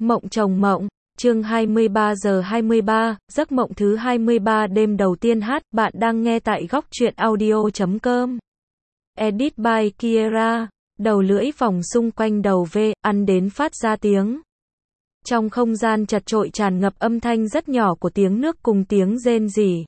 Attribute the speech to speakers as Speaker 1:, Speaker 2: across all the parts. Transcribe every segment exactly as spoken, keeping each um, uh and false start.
Speaker 1: Mộng chồng mộng, chương hai mươi ba giờ hai mươi ba, giấc mộng thứ hai mươi ba đêm đầu tiên hát, bạn đang nghe tại góc truyện audio chấm com. Edit by Kiera, đầu lưỡi vòng xung quanh đầu V, ăn đến phát ra tiếng. Trong không gian chật chội tràn ngập âm thanh rất nhỏ của tiếng nước cùng tiếng rên rỉ.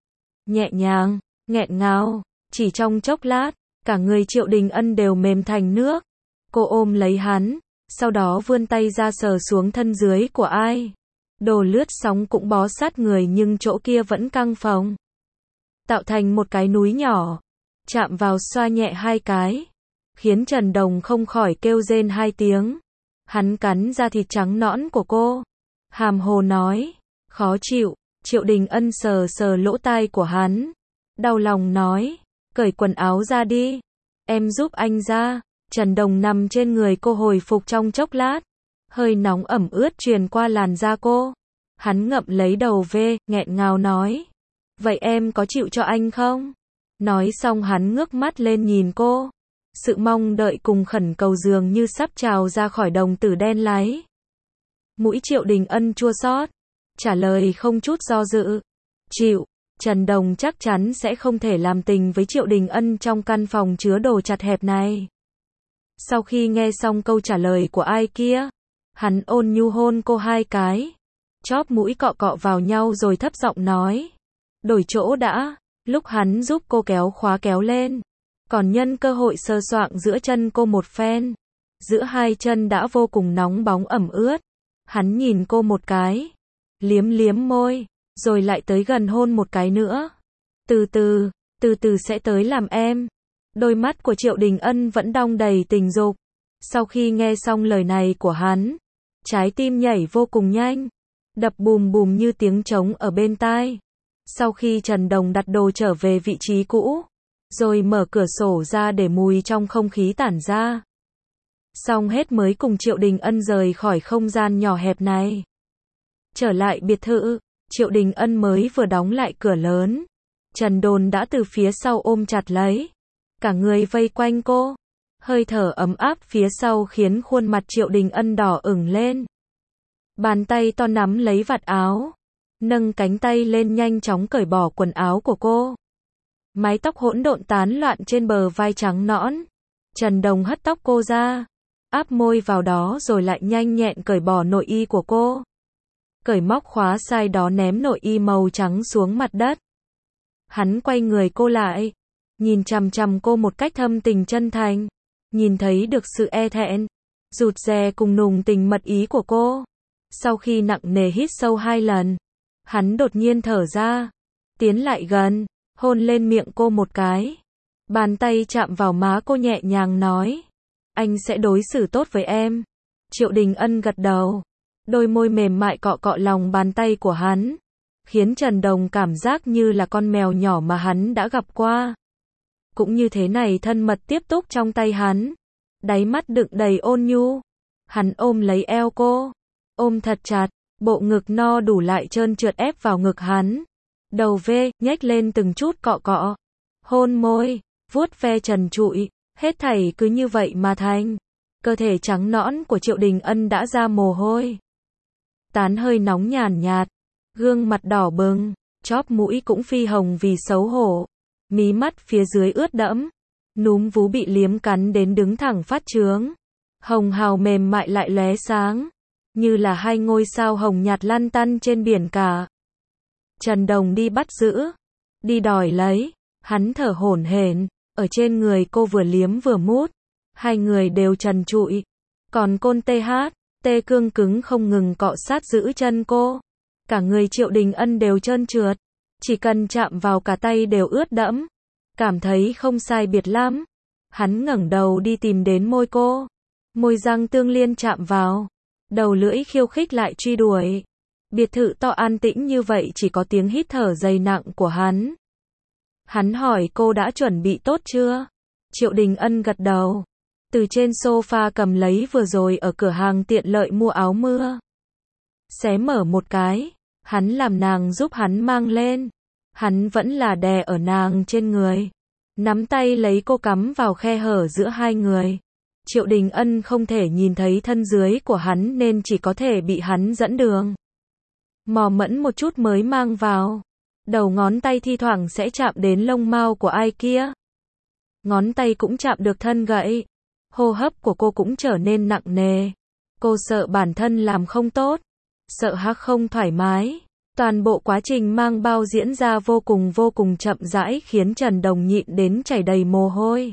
Speaker 1: Nhẹ nhàng, nghẹn ngào, chỉ trong chốc lát, cả người Triệu Đình Ân đều mềm thành nước. Cô ôm lấy hắn, sau đó vươn tay ra sờ xuống thân dưới của ai. Đồ lướt sóng cũng bó sát người nhưng chỗ kia vẫn căng phồng. Tạo thành một cái núi nhỏ. Chạm vào xoa nhẹ hai cái. Khiến Trần Đồng không khỏi kêu rên hai tiếng. Hắn cắn da thịt trắng nõn của cô. Hàm hồ nói. Khó chịu. Triệu Đình Ân sờ sờ lỗ tai của hắn. Đau lòng nói. Cởi quần áo ra đi. Em giúp anh ra. Trần Đồng nằm trên người cô hồi phục trong chốc lát. Hơi nóng ẩm ướt truyền qua làn da cô. Hắn ngậm lấy đầu V, nghẹn ngào nói. Vậy em có chịu cho anh không? Nói xong hắn ngước mắt lên nhìn cô. Sự mong đợi cùng khẩn cầu dường như sắp trào ra khỏi đồng tử đen láy. Mũi Triệu Đình Ân chua xót, trả lời không chút do dự. Chịu. Trần Đồng chắc chắn sẽ không thể làm tình với Triệu Đình Ân trong căn phòng chứa đồ chật hẹp này. Sau khi nghe xong câu trả lời của ai kia, hắn ôn nhu hôn cô hai cái, chóp mũi cọ cọ vào nhau rồi thấp giọng nói. Đổi chỗ đã. Lúc hắn giúp cô kéo khóa kéo lên, còn nhân cơ hội sờ soạng giữa chân cô một phen. Giữa hai chân đã vô cùng nóng bóng ẩm ướt. Hắn nhìn cô một cái, liếm liếm môi, rồi lại tới gần hôn một cái nữa. Từ từ, từ từ sẽ tới làm em. Đôi mắt của Triệu Đình Ân vẫn đong đầy tình dục. Sau khi nghe xong lời này của hắn, trái tim nhảy vô cùng nhanh, đập bùm bùm như tiếng trống ở bên tai. Sau khi Trần Đồng đặt đồ trở về vị trí cũ, rồi mở cửa sổ ra để mùi trong không khí tản ra. Xong hết mới cùng Triệu Đình Ân rời khỏi không gian nhỏ hẹp này. Trở lại biệt thự, Triệu Đình Ân mới vừa đóng lại cửa lớn. Trần Đồn đã từ phía sau ôm chặt lấy. Cả người vây quanh cô. Hơi thở ấm áp phía sau khiến khuôn mặt Triệu Đình Ân đỏ ửng lên. Bàn tay to nắm lấy vạt áo. Nâng cánh tay lên nhanh chóng cởi bỏ quần áo của cô. Mái tóc hỗn độn tán loạn trên bờ vai trắng nõn. Trần Đồng hất tóc cô ra. Áp môi vào đó rồi lại nhanh nhẹn cởi bỏ nội y của cô. Cởi móc khóa sai đó ném nội y màu trắng xuống mặt đất. Hắn quay người cô lại. Nhìn chằm chằm cô một cách thâm tình chân thành. Nhìn thấy được sự e thẹn, rụt rè cùng nùng tình mật ý của cô. Sau khi nặng nề hít sâu hai lần, hắn đột nhiên thở ra. Tiến lại gần, hôn lên miệng cô một cái. Bàn tay chạm vào má cô nhẹ nhàng nói. Anh sẽ đối xử tốt với em. Triệu Đình Ân gật đầu. Đôi môi mềm mại cọ cọ lòng bàn tay của hắn. Khiến Trần Đồng cảm giác như là con mèo nhỏ mà hắn đã gặp qua. Cũng như thế này thân mật tiếp tục trong tay hắn. Đáy mắt đựng đầy ôn nhu. Hắn ôm lấy eo cô. Ôm thật chặt. Bộ ngực no đủ lại trơn trượt ép vào ngực hắn. Đầu V, nhếch lên từng chút cọ cọ. Hôn môi. Vuốt ve trần trụi. Hết thảy cứ như vậy mà thành. Cơ thể trắng nõn của Triệu Đình Ân đã ra mồ hôi. Tán hơi nóng nhàn nhạt. Gương mặt đỏ bừng. Chóp mũi cũng phi hồng vì xấu hổ. Mí mắt phía dưới ướt đẫm. Núm vú bị liếm cắn đến đứng thẳng phát trướng. Hồng hào mềm mại lại lóe sáng. Như là hai ngôi sao hồng nhạt lăn tăn trên biển cả. Trần Đồng đi bắt giữ. Đi đòi lấy. Hắn thở hổn hển. Ở trên người cô vừa liếm vừa mút. Hai người đều trần trụi. Còn côn tê hát. Tê cương cứng không ngừng cọ sát giữ chân cô. Cả người Triệu Đình Ân đều trơn trượt. Chỉ cần chạm vào cả tay đều ướt đẫm. Cảm thấy không sai biệt lắm. Hắn ngẩng đầu đi tìm đến môi cô. Môi răng tương liên chạm vào. Đầu lưỡi khiêu khích lại truy đuổi. Biệt thự to an tĩnh như vậy chỉ có tiếng hít thở dày nặng của hắn. Hắn hỏi cô đã chuẩn bị tốt chưa? Triệu Đình Ân gật đầu. Từ trên sofa cầm lấy vừa rồi ở cửa hàng tiện lợi mua áo mưa. Xé mở một cái. Hắn làm nàng giúp hắn mang lên. Hắn vẫn là đè ở nàng trên người. Nắm tay lấy cô cắm vào khe hở giữa hai người. Triệu Đình Ân không thể nhìn thấy thân dưới của hắn nên chỉ có thể bị hắn dẫn đường. Mò mẫm một chút mới mang vào. Đầu ngón tay thi thoảng sẽ chạm đến lông mao của ai kia. Ngón tay cũng chạm được thân gậy. Hô hấp của cô cũng trở nên nặng nề. Cô sợ bản thân làm không tốt. Sợ hắc không thoải mái. Toàn bộ quá trình mang bao diễn ra vô cùng vô cùng chậm rãi khiến Trần Đồng nhịn đến chảy đầy mồ hôi.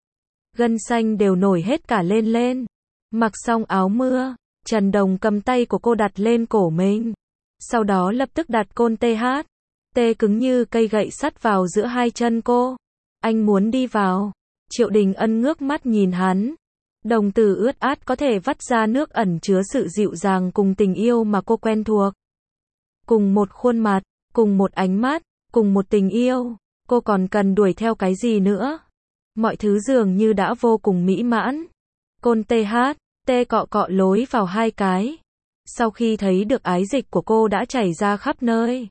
Speaker 1: Gân xanh đều nổi hết cả lên lên. Mặc xong áo mưa, Trần Đồng cầm tay của cô đặt lên cổ mình. Sau đó lập tức đặt côn tê hát. Tê cứng như cây gậy sắt vào giữa hai chân cô. Anh muốn đi vào. Triệu Đình Ân ngước mắt nhìn hắn. Đồng tử ướt át có thể vắt ra nước ẩn chứa sự dịu dàng cùng tình yêu mà cô quen thuộc. Cùng một khuôn mặt, cùng một ánh mắt, cùng một tình yêu. Cô còn cần đuổi theo cái gì nữa? Mọi thứ dường như đã vô cùng mỹ mãn. Côn tê hát, tê cọ cọ lối vào hai cái. Sau khi thấy được ái dịch của cô đã chảy ra khắp nơi,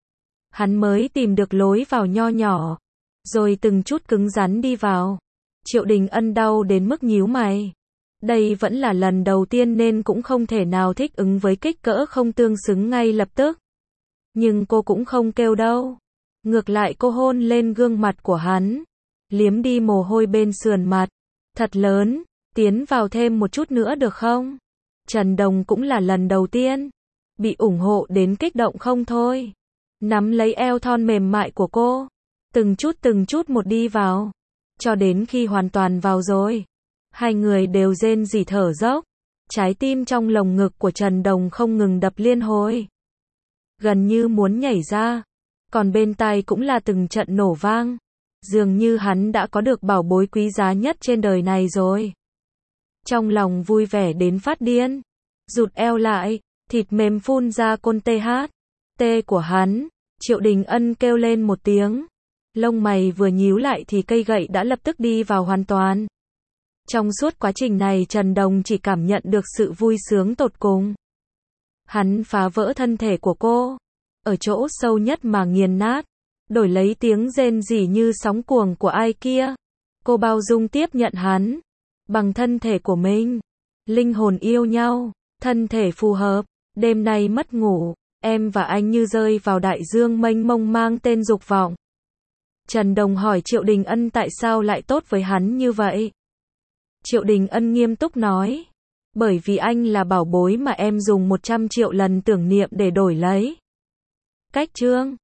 Speaker 1: hắn mới tìm được lối vào nho nhỏ, rồi từng chút cứng rắn đi vào. Triệu Đình Ân đau đến mức nhíu mày. Đây vẫn là lần đầu tiên nên cũng không thể nào thích ứng với kích cỡ không tương xứng ngay lập tức. Nhưng cô cũng không kêu đâu. Ngược lại cô hôn lên gương mặt của hắn, liếm đi mồ hôi bên sườn mặt. Thật lớn, tiến vào thêm một chút nữa được không? Trần Đồng cũng là lần đầu tiên, bị ủng hộ đến kích động không thôi. Nắm lấy eo thon mềm mại của cô, từng chút từng chút một đi vào, cho đến khi hoàn toàn vào rồi. Hai người đều rên rỉ thở dốc, trái tim trong lồng ngực của Trần Đồng không ngừng đập liên hồi, gần như muốn nhảy ra, còn bên tai cũng là từng trận nổ vang. Dường như hắn đã có được bảo bối quý giá nhất trên đời này rồi. Trong lòng vui vẻ đến phát điên, rụt eo lại, thịt mềm phun ra côn tê hát. Tê của hắn, Triệu Đình Ân kêu lên một tiếng. Lông mày vừa nhíu lại thì cây gậy đã lập tức đi vào hoàn toàn. Trong suốt quá trình này Trần Đồng chỉ cảm nhận được sự vui sướng tột cùng. Hắn phá vỡ thân thể của cô, ở chỗ sâu nhất mà nghiền nát, đổi lấy tiếng rên rỉ như sóng cuồng của ai kia. Cô bao dung tiếp nhận hắn, bằng thân thể của mình. Linh hồn yêu nhau, thân thể phù hợp. Đêm nay mất ngủ, em và anh như rơi vào đại dương mênh mông mang tên dục vọng. Trần Đồng hỏi Triệu Đình Ân tại sao lại tốt với hắn như vậy. Triệu Đình Ân nghiêm túc nói, bởi vì anh là bảo bối mà em dùng một trăm triệu lần tưởng niệm để đổi lấy. Cách chương